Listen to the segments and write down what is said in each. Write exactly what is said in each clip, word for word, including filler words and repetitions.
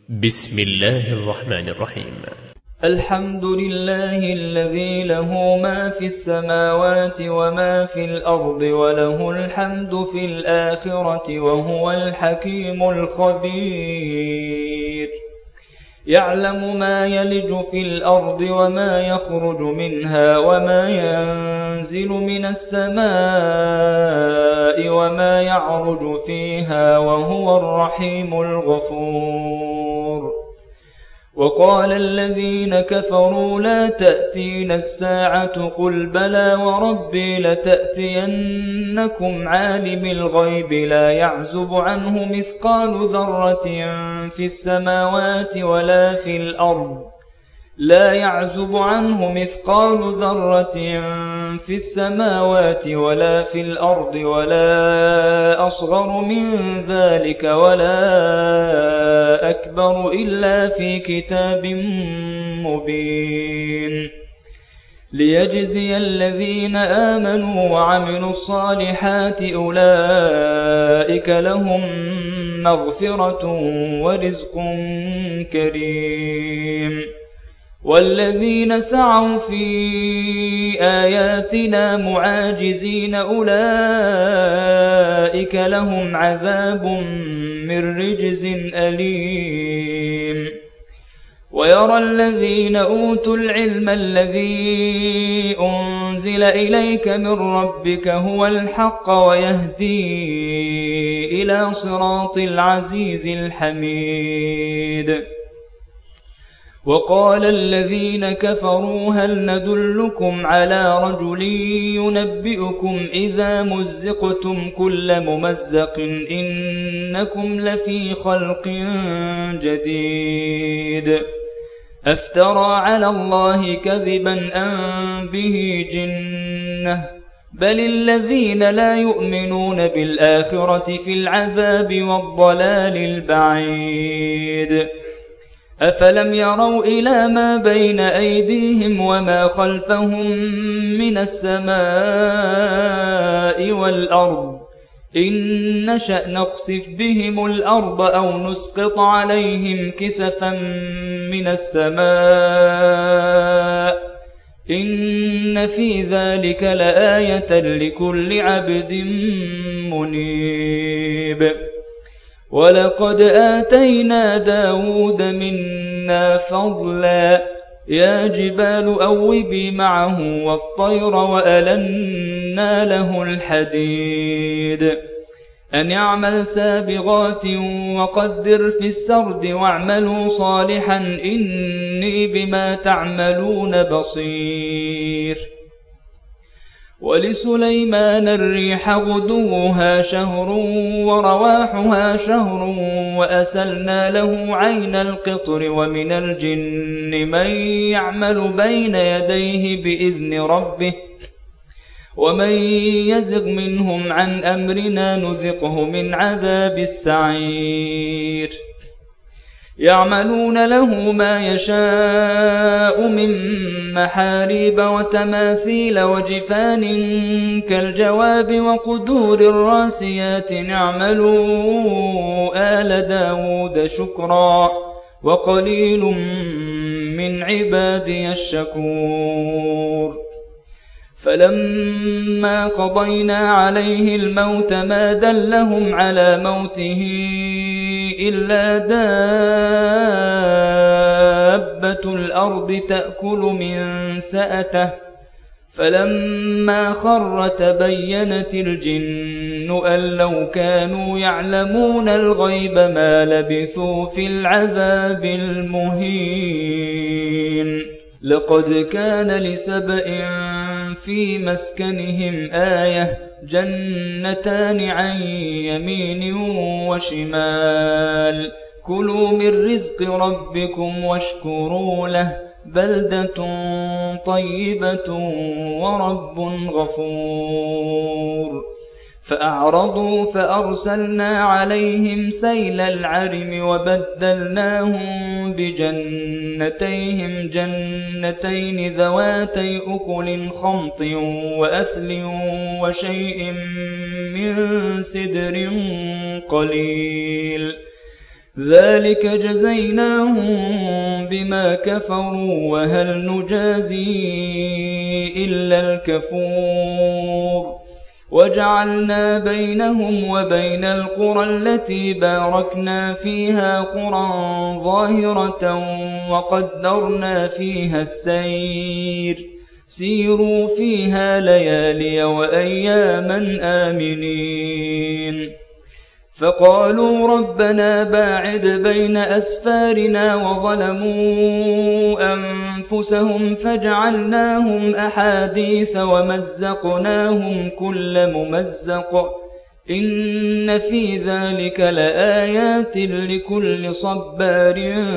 بسم الله الرحمن الرحيم. الحمد لله الذي له ما في السماوات وما في الأرض وله الحمد في الآخرة وهو الحكيم الخبير. يعلم ما يلج في الأرض وما يخرج منها وما ينزل من السماء وما يعرج فيها وهو الرحيم الغفور. وقال الذين كفروا لا تأتينا الساعة قل بلى وربي لتأتينكم عالم الغيب لا يعزب عنه مثقال ذرة في السماوات ولا في الأرض لا يعزب عنه مثقال ذرة في السماوات ولا في الأرض ولا أصغر من ذلك ولا أكبر إلا في كتاب مبين ليجزي الذين آمنوا وعملوا الصالحات أولئك لهم مغفرة ورزق كريم. والذين سعوا في آياتنا معاجزين أولئك لهم عذاب من رجز أليم. ويرى الذين أوتوا العلم الذي أنزل إليك من ربك هو الحق ويهدي إلى صراط العزيز الحميد. وقال الذين كفروا هل ندلكم على رجل ينبئكم إذا مزقتم كل ممزق إنكم لفي خلق جديد أفترى على الله كذبا أم به جنة بل الذين لا يؤمنون بالآخرة في العذاب والضلال البعيد. أفلم يروا إلى ما بين أيديهم وما خلفهم من السماء والأرض إن نشأ نخسف بهم الأرض أو نسقط عليهم كسفا من السماء إن في ذلك لآية لكل عبد منيب. ولقد آتينا داود منا فضلا يا جبال أوبي معه والطير وألنا له الحديد أن يعمل سابغات وقدر في السرد واعملوا صالحا إني بما تعملون بصير. ولسليمان الريح غدوها شهر ورواحها شهر وأسلنا له عين القطر ومن الجن من يعمل بين يديه بإذن ربه ومن يزغ منهم عن أمرنا نذقه من عذاب السعير. يعملون له ما يشاء من محاريب وتماثيل وجفان كالجواب وقدور الراسيات اعملوا آل داود شكرا وقليل من عبادي الشكور. فلما قضينا عليه الموت ما دلهم على موته إلا دابة الأرض تأكل من سأته فلما خر تبينت الجن أن لو كانوا يعلمون الغيب ما لبثوا في العذاب المهين. لقد كان لسبإ في مسكنهم آية جنتان عن يمين وشمال كلوا من رزق ربكم واشكروا له بلدة طيبة ورب غفور. فأعرضوا فأرسلنا عليهم سيل العرم وبدلناهم بجنتيهم جنتين ذواتي أكل خمط وأثل وشيء من سدر قليل ذلك جزيناهم بما كفروا وهل نجازي إلا الكفور وجعلنا بينهم وبين القرى التي باركنا فيها قرى ظاهرة وقدرنا فيها السير سيروا فيها ليالي وأياما آمنين فقالوا ربنا باعد بين أسفارنا وظلموا أنفسهم فجعلناهم أحاديث ومزقناهم كل ممزق إن في ذلك لآيات لكل صبار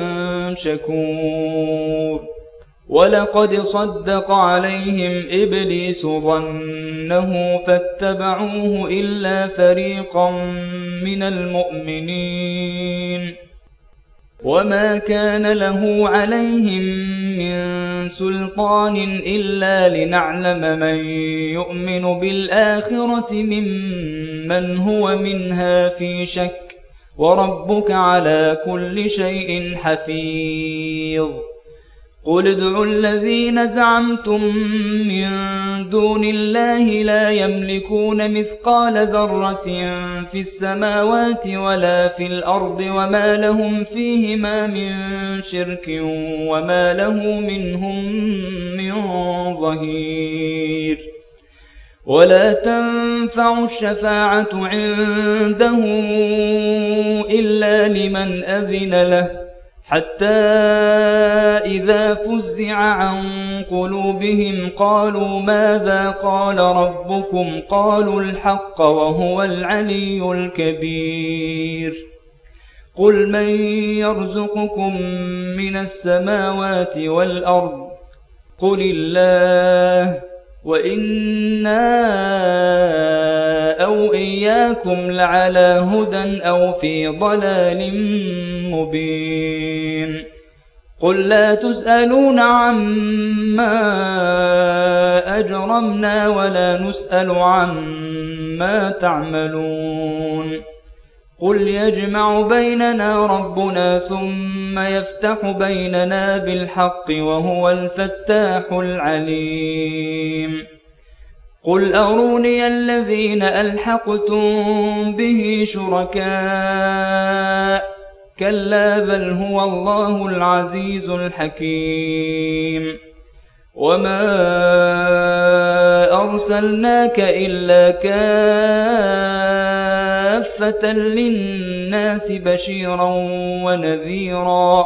شكور ولقد صدق عليهم إبليس ظنه فاتبعوه إلا فريقا من المؤمنين وما كان له عليهم من سلطان إلا لنعلم من يؤمن بالآخرة ممن هو منها في شك وربك على كل شيء حفيظ قل ادعوا الذين زعمتم من دون الله لا يملكون مثقال ذرة في السماوات ولا في الأرض وما لهم فيهما من شرك وما له منهم من ظهير ولا تنفع الشفاعة عنده إلا لمن أذن له حتى إذا فزع عن قلوبهم قالوا ماذا قال ربكم قالوا الحق وهو العلي الكبير قل من يرزقكم من السماوات والأرض قل الله وإنا أو إياكم لعلى هدى أو في ضلال مبين قل لا تسألون عما أجرمنا ولا نسأل عما تعملون قل يجمع بيننا ربنا ثم يفتح بيننا بالحق وهو الفتاح العليم قل أروني الذين ألحقتم به شركاء كلا بل هو الله العزيز الحكيم وما أرسلناك إلا كافة للناس بشيرا ونذيرا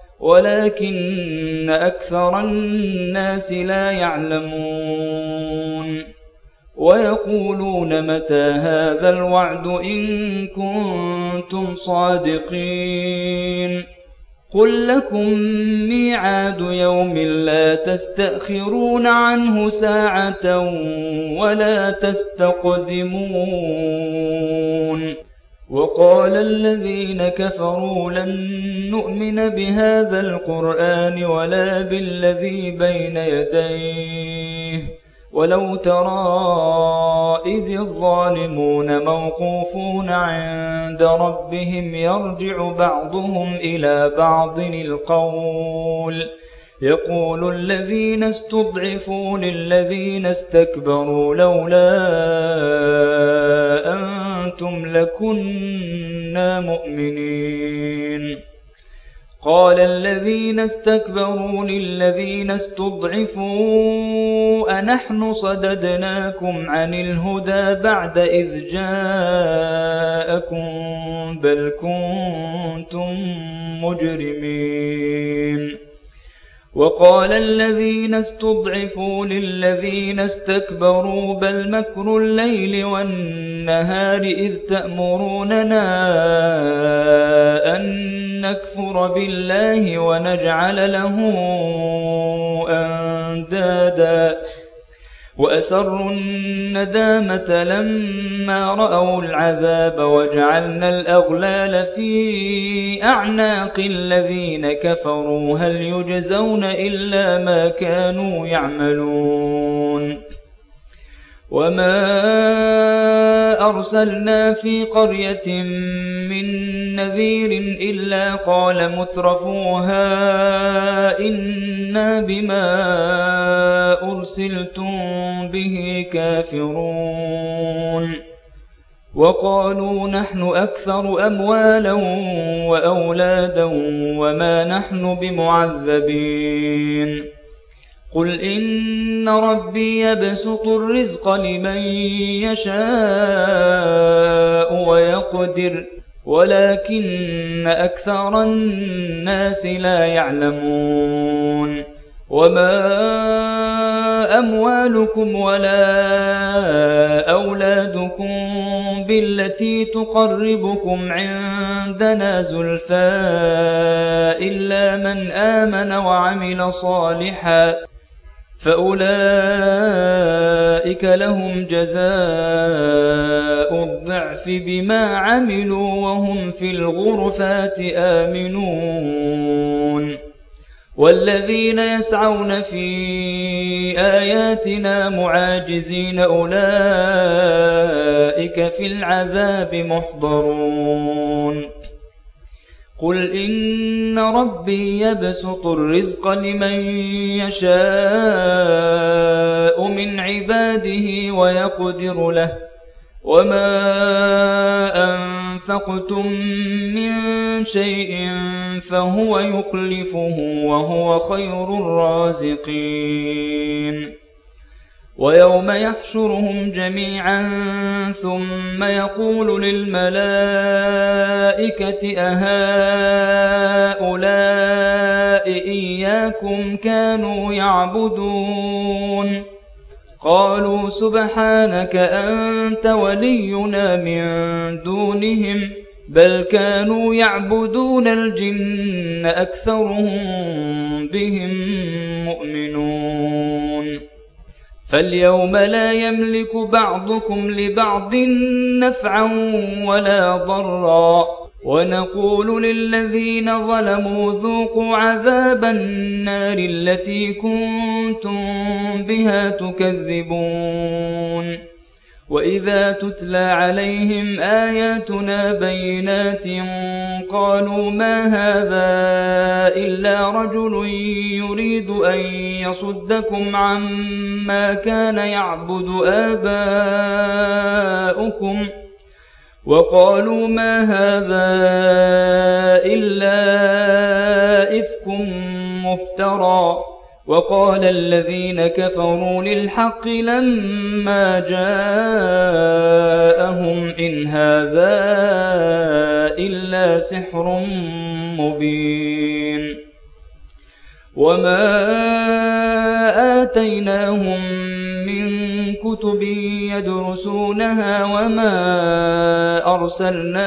ولكن أكثر الناس لا يعلمون ويقولون متى هذا الوعد إن كنتم صادقين قل لكم ميعاد يوم لا تستأخرون عنه ساعة ولا تستقدمون وقال الذين كفروا لن نؤمن بهذا القرآن ولا بالذي بين يديه ولو ترى إذ الظالمون موقوفون عند ربهم يرجع بعضهم إلى بعض القول يقول الذين استضعفوا للذين استكبروا لولا أنتم لكنا مؤمنين قال الذين استكبروا للذين استضعفوا أنحن صددناكم عن الهدى بعد إذ جاءكم بل كنتم مجرمين وقال الذين استضعفوا للذين استكبروا بل مكر الليل والنهار إذ تأمروننا أن نكفر بالله ونجعل له أندادا وأسروا الندامة لما رأوا العذاب وجعلنا الأغلال في أعناق الذين كفروا هل يجزون إلا ما كانوا يعملون وما أرسلنا في قرية من نذير إلا قال مترفوها إنا بما أرسلتم به كافرون وقالوا نحن أكثر أموالا وأولادا وما نحن بمعذبين قل إن ربي يبسط الرزق لمن يشاء ويقدر ولكن أكثر الناس لا يعلمون وما أموالكم ولا أولادكم بالتي تقربكم عندنا زلفى إلا من آمن وعمل صالحا فأولئك لهم جزاء الضعف بما عملوا وهم في الغرفات آمنون والذين يسعون في آياتنا معاجزين أولئك في العذاب محضرون قل إن ربي يبسط الرزق لمن يشاء من عباده ويقدر له وما أنفقتم من شيء فهو يخلفه وهو خير الرازقين ويوم يحشرهم جميعا ثم يقول للملائكة أهؤلاء إياكم كانوا يعبدون قالوا سبحانك أنت ولينا من دونهم بل كانوا يعبدون الجن أكثرهم بهم مؤمنون فاليوم لا يملك بعضكم لبعض نفعا ولا ضرا ونقول للذين ظلموا ذوقوا عذاب النار التي كنتم بها تكذبون وإذا تتلى عليهم آياتنا بينات قالوا ما هذا إلا رجل يريد أن يصدكم عما كان يعبد آباؤكم وقالوا ما هذا إلا إفك مفترى وقال الذين كفروا للحق لما جاءهم إن هذا إلا سحر مبين وما آتيناهم من كتب يدرسونها وما أرسلنا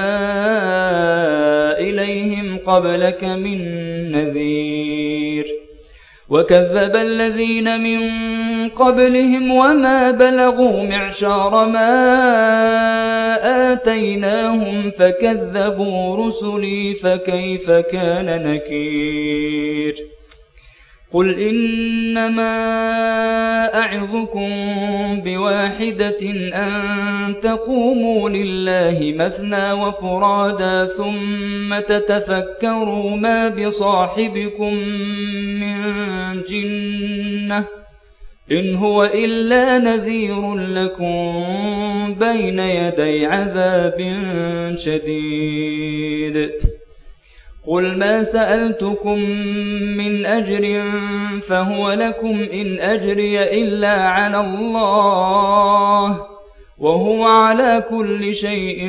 إليهم قبلك من نذير وكذب الذين من قبلهم وما بلغوا معشار ما آتيناهم فكذبوا رسلي فكيف كان نكير قل إنما أعظكم بواحدة أن تقوموا لله مثنى وفرادا ثم تتفكروا ما بصاحبكم من جنة إن هو إلا نذير لكم بين يدي عذاب شديد قل ما سألتكم من أجر فهو لكم إن أجري إلا على الله وهو على كل شيء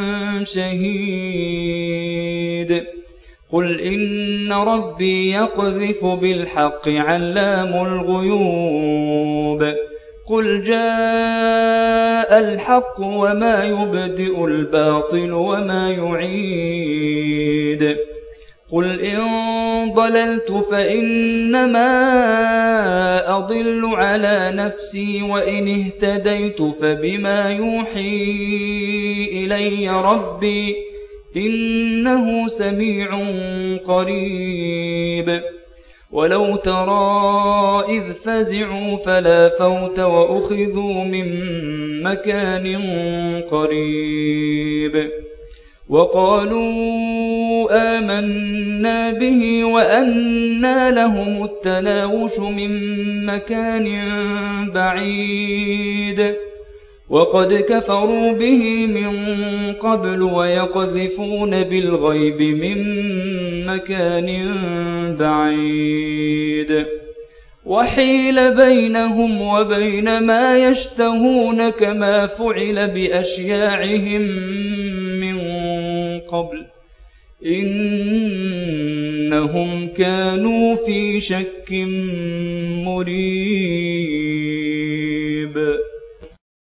شهيد قل إن ربي يقذف بالحق علام الغيوب قل جاء الحق وما يبدئ الباطل وما يعيد قل إن ضللت فإنما أضل على نفسي وإن اهتديت فبما يوحي إلي ربي إنه سميع قريب ولو ترى إذ فزعوا فلا فوت وأخذوا من مكان قريب وقالوا آمنا به وأنى لهم التناوش من مكان بعيد وقد كفروا به من قبل ويقذفون بالغيب من مكان بعيد وحيل بينهم وبين ما يشتهون كما فعل بأشياعهم من قبل إنهم كانوا في شك مريب.